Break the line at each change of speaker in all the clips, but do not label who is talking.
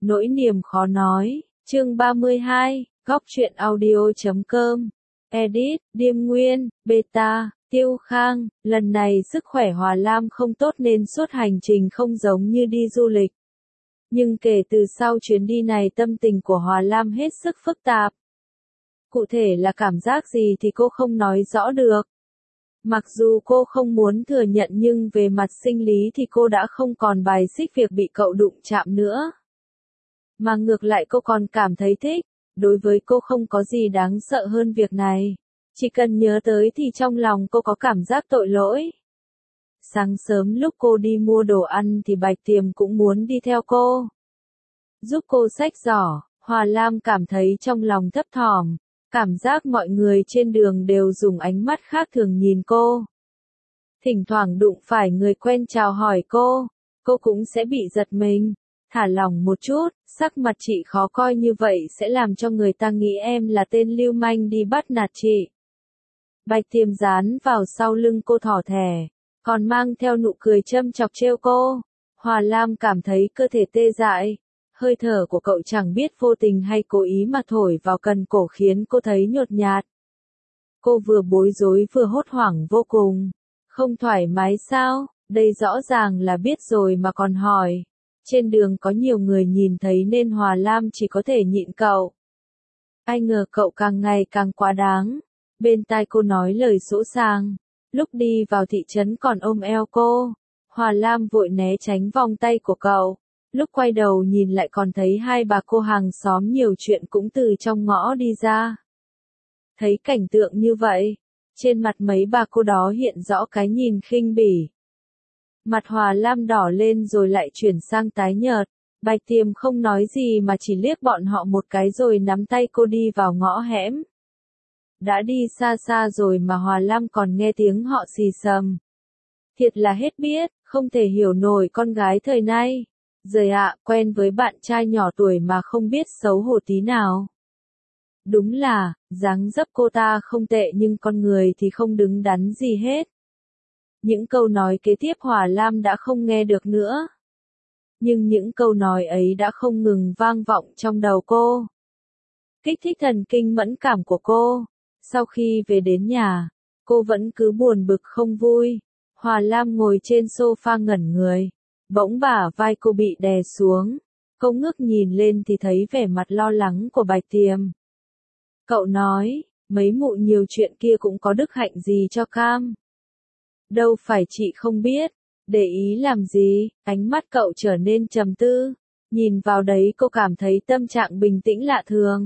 Nỗi niềm khó nói, chương 32, góc truyện audio.com, edit, Điềm Nguyên, beta, Tiêu Khang, lần này sức khỏe Hòa Lam không tốt nên suốt hành trình không giống như đi du lịch. Nhưng kể từ sau chuyến đi này tâm tình của Hòa Lam hết sức phức tạp. Cụ thể là cảm giác gì thì cô không nói rõ được. Mặc dù cô không muốn thừa nhận nhưng về mặt sinh lý thì cô đã không còn bài xích việc bị cậu đụng chạm nữa. Mà ngược lại cô còn cảm thấy thích, đối với cô không có gì đáng sợ hơn việc này. Chỉ cần nhớ tới thì trong lòng cô có cảm giác tội lỗi. Sáng sớm lúc cô đi mua đồ ăn thì Bạch Tiềm cũng muốn đi theo cô. Giúp cô xách giỏ, Hòa Lam cảm thấy trong lòng thấp thỏm, cảm giác mọi người trên đường đều dùng ánh mắt khác thường nhìn cô. Thỉnh thoảng đụng phải người quen chào hỏi cô cũng sẽ bị giật mình. Thả lỏng một chút, sắc mặt chị khó coi như vậy sẽ làm cho người ta nghĩ em là tên lưu manh đi bắt nạt chị. Bạch Tiềm dán vào sau lưng cô thỏ thẻ, còn mang theo nụ cười châm chọc trêu cô. Hòa Lam cảm thấy cơ thể tê dại, hơi thở của cậu chẳng biết vô tình hay cố ý mà thổi vào cần cổ khiến cô thấy nhột nhạt. Cô vừa bối rối vừa hốt hoảng vô cùng. Không thoải mái sao? Đây rõ ràng là biết rồi mà còn hỏi. Trên đường có nhiều người nhìn thấy nên Hòa Lam chỉ có thể nhịn cậu. Ai ngờ cậu càng ngày càng quá đáng. Bên tai cô nói lời sỗ sàng. Lúc đi vào thị trấn còn ôm eo cô. Hòa Lam vội né tránh vòng tay của cậu. Lúc quay đầu nhìn lại còn thấy hai bà cô hàng xóm nhiều chuyện cũng từ trong ngõ đi ra. Thấy cảnh tượng như vậy, trên mặt mấy bà cô đó hiện rõ cái nhìn khinh bỉ. Mặt Hòa Lam đỏ lên rồi lại chuyển sang tái nhợt. Bạch Tiềm không nói gì mà chỉ liếc bọn họ một cái rồi nắm tay cô đi vào ngõ hẻm. Đã đi xa xa rồi mà Hòa Lam còn nghe tiếng họ xì xầm. Thiệt là hết biết, không thể hiểu nổi con gái thời nay. Giời ạ, quen với bạn trai nhỏ tuổi mà không biết xấu hổ tí nào. Đúng là, dáng dấp cô ta không tệ nhưng con người thì không đứng đắn gì hết. Những câu nói kế tiếp Hòa Lam đã không nghe được nữa. Nhưng những câu nói ấy đã không ngừng vang vọng trong đầu cô. Kích thích thần kinh mẫn cảm của cô. Sau khi về đến nhà, cô vẫn cứ buồn bực không vui. Hòa Lam ngồi trên sofa ngẩn người. Bỗng bả vai cô bị đè xuống. Cô ngước nhìn lên thì thấy vẻ mặt lo lắng của Bạch Tiềm. Cậu nói, mấy mụ nhiều chuyện kia cũng có đức hạnh gì cho cam. Đâu phải chị không biết, để ý làm gì, ánh mắt cậu trở nên trầm tư. Nhìn vào đấy cô cảm thấy tâm trạng bình tĩnh lạ thường.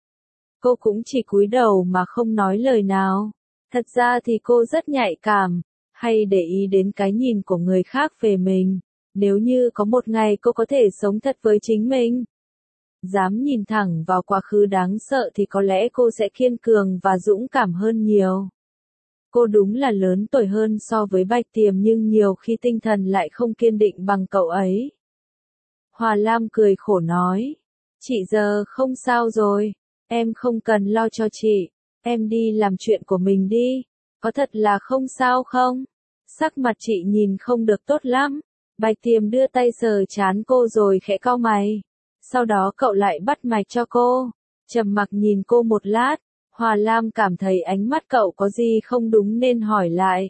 Cô cũng chỉ cúi đầu mà không nói lời nào. Thật ra thì cô rất nhạy cảm, hay để ý đến cái nhìn của người khác về mình. Nếu như có một ngày cô có thể sống thật với chính mình, dám nhìn thẳng vào quá khứ đáng sợ thì có lẽ cô sẽ kiên cường và dũng cảm hơn nhiều. Cô đúng là lớn tuổi hơn so với Bạch Tiềm nhưng nhiều khi tinh thần lại không kiên định bằng cậu ấy. Hòa Lam cười khổ nói, chị giờ không sao rồi, em không cần lo cho chị, em đi làm chuyện của mình đi, có thật là không sao không? Sắc mặt chị nhìn không được tốt lắm. Bạch Tiềm đưa tay sờ trán cô rồi khẽ cau mày. Sau đó cậu lại bắt mạch cho cô. Trầm mặc nhìn cô một lát. Hòa Lam cảm thấy ánh mắt cậu có gì không đúng nên hỏi lại.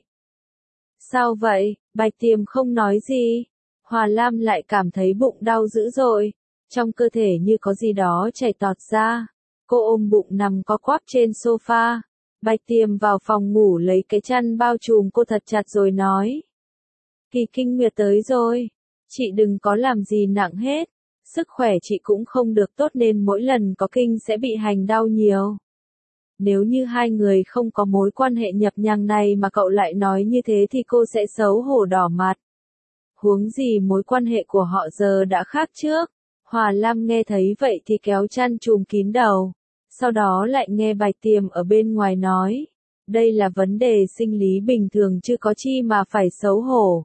Sao vậy? Bạch Tiềm không nói gì. Hòa Lam lại cảm thấy bụng đau dữ dội. Trong cơ thể như có gì đó chảy tọt ra. Cô ôm bụng nằm co quắp trên sofa. Bạch Tiềm vào phòng ngủ lấy cái chăn bao trùm cô thật chặt rồi nói. Kỳ kinh nguyệt tới rồi. Chị đừng có làm gì nặng hết. Sức khỏe chị cũng không được tốt nên mỗi lần có kinh sẽ bị hành đau nhiều. Nếu như hai người không có mối quan hệ nhập nhằng này mà cậu lại nói như thế thì cô sẽ xấu hổ đỏ mặt. Huống gì mối quan hệ của họ giờ đã khác trước. Hòa Lam nghe thấy vậy thì kéo chăn trùm kín đầu. Sau đó lại nghe Bạch Tiềm ở bên ngoài nói. Đây là vấn đề sinh lý bình thường chứ có chi mà phải xấu hổ.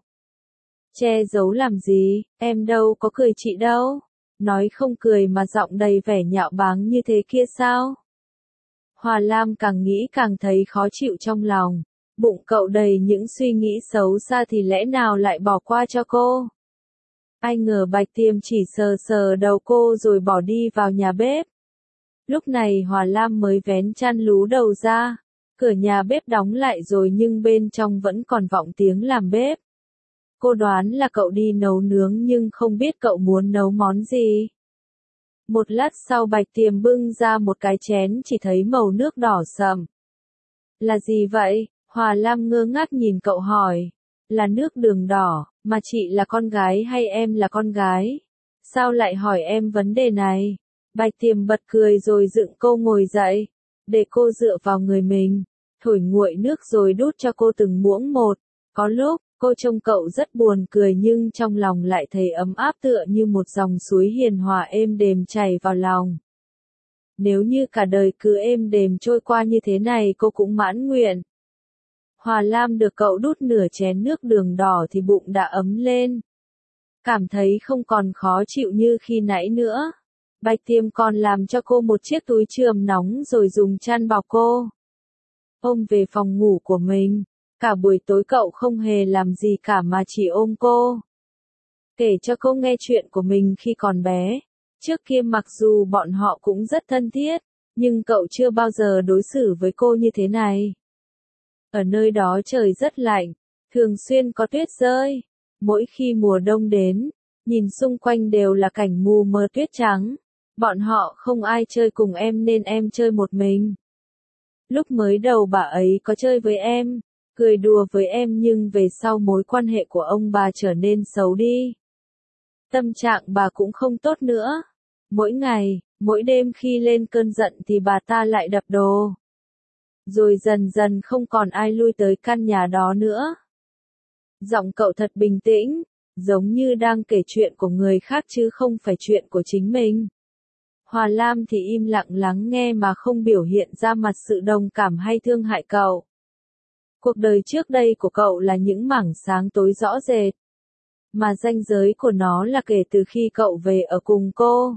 Che giấu làm gì, em đâu có cười chị đâu. Nói không cười mà giọng đầy vẻ nhạo báng như thế kia sao? Hòa Lam càng nghĩ càng thấy khó chịu trong lòng. Bụng cậu đầy những suy nghĩ xấu xa thì lẽ nào lại bỏ qua cho cô? Ai ngờ Bạch Tiêm chỉ sờ sờ đầu cô rồi bỏ đi vào nhà bếp. Lúc này Hòa Lam mới vén chăn lú đầu ra. Cửa nhà bếp đóng lại rồi nhưng bên trong vẫn còn vọng tiếng làm bếp. Cô đoán là cậu đi nấu nướng nhưng không biết cậu muốn nấu món gì. Một lát sau Bạch Tiêm bưng ra một cái chén chỉ thấy màu nước đỏ sậm. Là gì vậy? Hòa Lam ngơ ngác nhìn cậu hỏi. Là nước đường đỏ, mà chị là con gái hay em là con gái? Sao lại hỏi em vấn đề này? Bạch Tiêm bật cười rồi dựng cô ngồi dậy, để cô dựa vào người mình, thổi nguội nước rồi đút cho cô từng muỗng một. Có lúc, cô trông cậu rất buồn cười nhưng trong lòng lại thấy ấm áp tựa như một dòng suối hiền hòa êm đềm chảy vào lòng. Nếu như cả đời cứ êm đềm trôi qua như thế này cô cũng mãn nguyện. Hòa Lam được cậu đút nửa chén nước đường đỏ thì bụng đã ấm lên. Cảm thấy không còn khó chịu như khi nãy nữa. Bạch Tiêm còn làm cho cô một chiếc túi chườm nóng rồi dùng chăn bọc cô. Ôm về phòng ngủ của mình. Cả buổi tối cậu không hề làm gì cả mà chỉ ôm cô. Kể cho cô nghe chuyện của mình khi còn bé. Trước kia mặc dù bọn họ cũng rất thân thiết, nhưng cậu chưa bao giờ đối xử với cô như thế này. Ở nơi đó trời rất lạnh, thường xuyên có tuyết rơi. Mỗi khi mùa đông đến, nhìn xung quanh đều là cảnh mù mờ tuyết trắng. Bọn họ không ai chơi cùng em nên em chơi một mình. Lúc mới đầu bà ấy có chơi với em, cười đùa với em nhưng về sau mối quan hệ của ông bà trở nên xấu đi. Tâm trạng bà cũng không tốt nữa. Mỗi ngày, mỗi đêm khi lên cơn giận thì bà ta lại đập đồ. Rồi dần dần không còn ai lui tới căn nhà đó nữa. Giọng cậu thật bình tĩnh, giống như đang kể chuyện của người khác chứ không phải chuyện của chính mình. Hòa Lam thì im lặng lắng nghe mà không biểu hiện ra mặt sự đồng cảm hay thương hại cậu. Cuộc đời trước đây của cậu là những mảng sáng tối rõ rệt. Mà ranh giới của nó là kể từ khi cậu về ở cùng cô.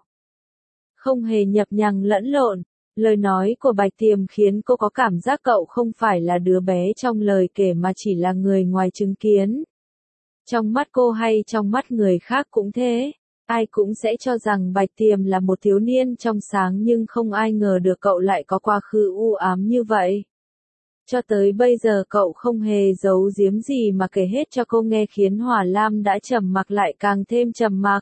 Không hề nhập nhằng lẫn lộn. Lời nói của Bạch Tiêm khiến cô có cảm giác cậu không phải là đứa bé trong lời kể mà chỉ là người ngoài chứng kiến. Trong mắt cô hay trong mắt người khác cũng thế. Ai cũng sẽ cho rằng Bạch Tiêm là một thiếu niên trong sáng nhưng không ai ngờ được cậu lại có quá khứ u ám như vậy. Cho tới bây giờ cậu không hề giấu giếm gì mà kể hết cho cô nghe khiến Hòa Lam đã trầm mặc lại càng thêm trầm mặc.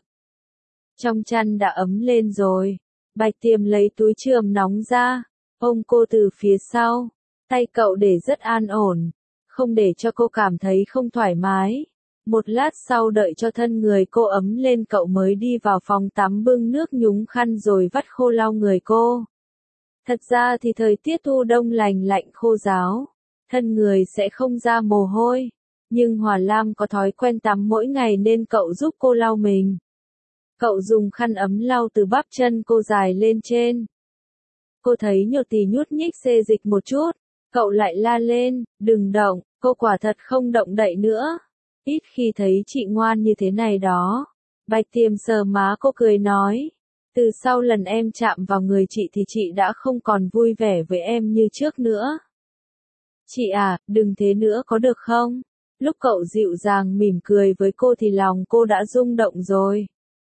Trong chăn đã ấm lên rồi. Bạch Tiêm lấy túi chườm nóng ra, ôm cô từ phía sau. Tay cậu để rất an ổn, không để cho cô cảm thấy không thoải mái. Một lát sau đợi cho thân người cô ấm lên cậu mới đi vào phòng tắm bưng nước nhúng khăn rồi vắt khô lau người cô. Thật ra thì thời tiết thu đông lành lạnh khô ráo, thân người sẽ không ra mồ hôi. Nhưng Hòa Lam có thói quen tắm mỗi ngày nên cậu giúp cô lau mình. Cậu dùng khăn ấm lau từ bắp chân cô dài lên trên. Cô thấy nhột thì nhút nhích xê dịch một chút. Cậu lại la lên, đừng động, cô quả thật không động đậy nữa. Ít khi thấy chị ngoan như thế này đó. Bạch Tiêm sờ má cô cười nói. Từ sau lần em chạm vào người chị thì chị đã không còn vui vẻ với em như trước nữa. Chị à, đừng thế nữa có được không? Lúc cậu dịu dàng mỉm cười với cô thì lòng cô đã rung động rồi.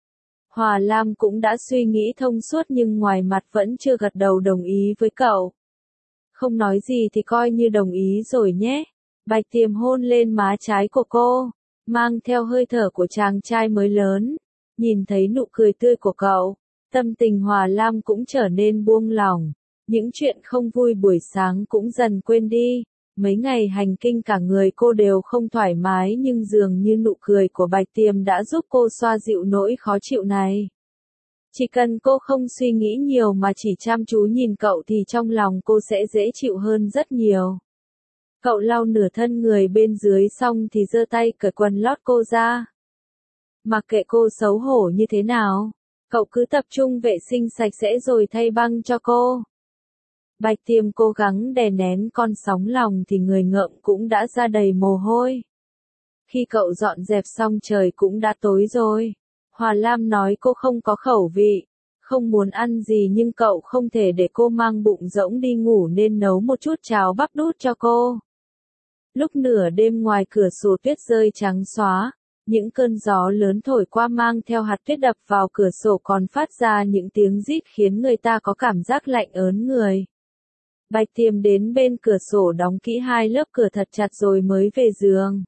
Hòa Lam cũng đã suy nghĩ thông suốt nhưng ngoài mặt vẫn chưa gật đầu đồng ý với cậu. Không nói gì thì coi như đồng ý rồi nhé. Bạch Tiêm hôn lên má trái của cô, mang theo hơi thở của chàng trai mới lớn. Nhìn thấy nụ cười tươi của cậu, tâm tình Hòa Lam cũng trở nên buông lỏng. Những chuyện không vui buổi sáng cũng dần quên đi. Mấy ngày hành kinh cả người cô đều không thoải mái nhưng dường như nụ cười của Bạch Tiêm đã giúp cô xoa dịu nỗi khó chịu này. Chỉ cần cô không suy nghĩ nhiều mà chỉ chăm chú nhìn cậu thì trong lòng cô sẽ dễ chịu hơn rất nhiều. Cậu lau nửa thân người bên dưới xong thì giơ tay cởi quần lót cô ra. Mặc kệ cô xấu hổ như thế nào, cậu cứ tập trung vệ sinh sạch sẽ rồi thay băng cho cô. Bạch Tiêm cố gắng đè nén con sóng lòng thì người ngợm cũng đã ra đầy mồ hôi. Khi cậu dọn dẹp xong trời cũng đã tối rồi. Hòa Lam nói cô không có khẩu vị, không muốn ăn gì nhưng cậu không thể để cô mang bụng rỗng đi ngủ nên nấu một chút cháo bắp đút cho cô. Lúc nửa đêm ngoài cửa sổ tuyết rơi trắng xóa, Những cơn gió lớn thổi qua mang theo hạt tuyết đập vào cửa sổ còn phát ra những tiếng rít khiến người ta có cảm giác lạnh ớn người. Bạch Tiêm đến bên cửa sổ đóng kỹ 2 lớp cửa thật chặt rồi mới về giường.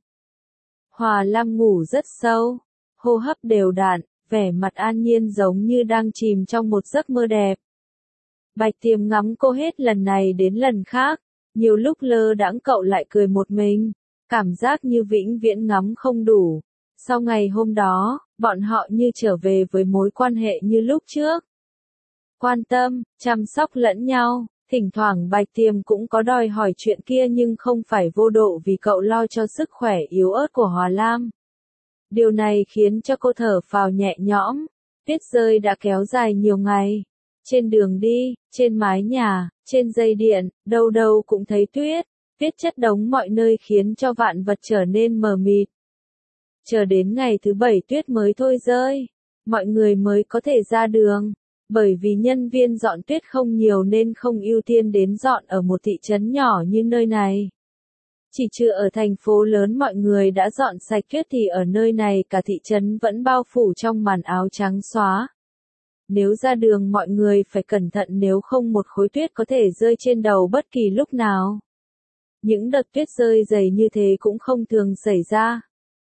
Hòa Lam ngủ rất sâu, hô hấp đều đặn, vẻ mặt an nhiên giống như đang chìm trong một giấc mơ đẹp. Bạch Tiêm ngắm cô hết lần này đến lần khác, nhiều lúc lơ đãng cậu lại cười một mình, cảm giác như vĩnh viễn ngắm không đủ. Sau ngày hôm đó, bọn họ như trở về với mối quan hệ như lúc trước. Quan tâm, chăm sóc lẫn nhau, thỉnh thoảng Bạch Tiêm cũng có đòi hỏi chuyện kia nhưng không phải vô độ vì cậu lo cho sức khỏe yếu ớt của Hòa Lam. Điều này khiến cho cô thở phào nhẹ nhõm, tuyết rơi đã kéo dài nhiều ngày. Trên đường đi, trên mái nhà, trên dây điện, đâu đâu cũng thấy tuyết, tuyết chất đống mọi nơi khiến cho vạn vật trở nên mờ mịt. Chờ đến ngày thứ 7 tuyết mới thôi rơi, mọi người mới có thể ra đường, bởi vì nhân viên dọn tuyết không nhiều nên không ưu tiên đến dọn ở một thị trấn nhỏ như nơi này. Chỉ trừ ở thành phố lớn mọi người đã dọn sạch tuyết thì ở nơi này cả thị trấn vẫn bao phủ trong màn áo trắng xóa. Nếu ra đường mọi người phải cẩn thận nếu không một khối tuyết có thể rơi trên đầu bất kỳ lúc nào. Những đợt tuyết rơi dày như thế cũng không thường xảy ra.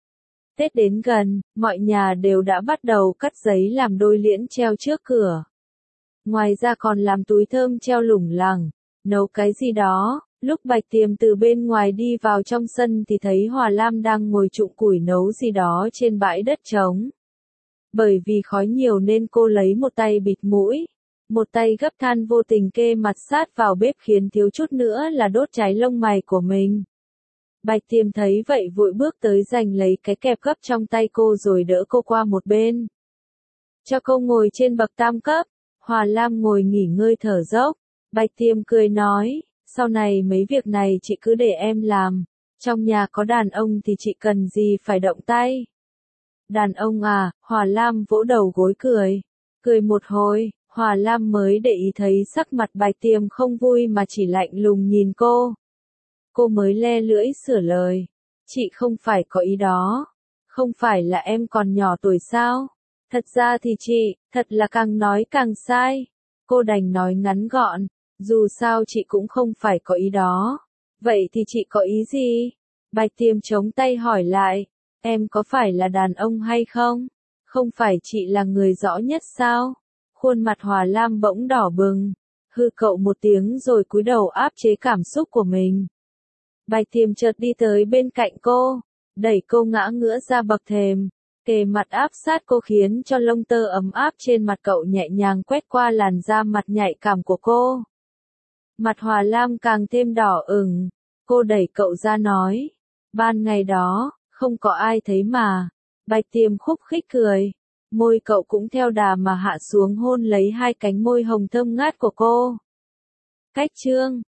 Tết đến gần, mọi nhà đều đã bắt đầu cắt giấy làm đôi liễn treo trước cửa. Ngoài ra còn làm túi thơm treo lủng lẳng, nấu cái gì đó. Lúc Bạch Tiêm từ bên ngoài đi vào trong sân thì thấy Hòa Lam đang ngồi trụng củi nấu gì đó trên bãi đất trống. Bởi vì khói nhiều nên cô lấy một tay bịt mũi, một tay gấp than vô tình kê mặt sát vào bếp khiến thiếu chút nữa là đốt cháy lông mày của mình. Bạch Tiêm thấy vậy vội bước tới giành lấy cái kẹp gấp trong tay cô rồi đỡ cô qua một bên. Cho cô ngồi trên bậc tam cấp, Hòa Lam ngồi nghỉ ngơi thở dốc, Bạch Tiêm cười nói, sau này mấy việc này chị cứ để em làm, trong nhà có đàn ông thì chị cần gì phải động tay. Đàn ông à, Hòa Lam vỗ đầu gối cười. Cười một hồi, Hòa Lam mới để ý thấy sắc mặt Bạch Tiêm không vui mà chỉ lạnh lùng nhìn cô. Cô mới le lưỡi sửa lời. Chị không phải có ý đó. Không phải là em còn nhỏ tuổi sao? Thật ra thì chị, thật là càng nói càng sai. Cô đành nói ngắn gọn. Dù sao chị cũng không phải có ý đó. Vậy thì chị có ý gì? Bạch Tiêm chống tay hỏi lại. Em có phải là đàn ông hay không? Không phải chị là người rõ nhất sao? Khuôn mặt Hòa Lam bỗng đỏ bừng. Hư cậu một tiếng rồi cúi đầu áp chế cảm xúc của mình. Bạch Tiêm chợt đi tới bên cạnh cô, đẩy cô ngã ngửa ra bậc thềm, kề mặt áp sát cô khiến cho lông tơ ấm áp trên mặt cậu nhẹ nhàng quét qua làn da mặt nhạy cảm của cô. Mặt Hòa Lam càng thêm đỏ ửng, cô đẩy cậu ra nói, ban ngày đó, không có ai thấy mà. Bạch Tiêm khúc khích cười, môi cậu cũng theo đà mà hạ xuống hôn lấy hai cánh môi hồng thơm ngát của cô. Cách chương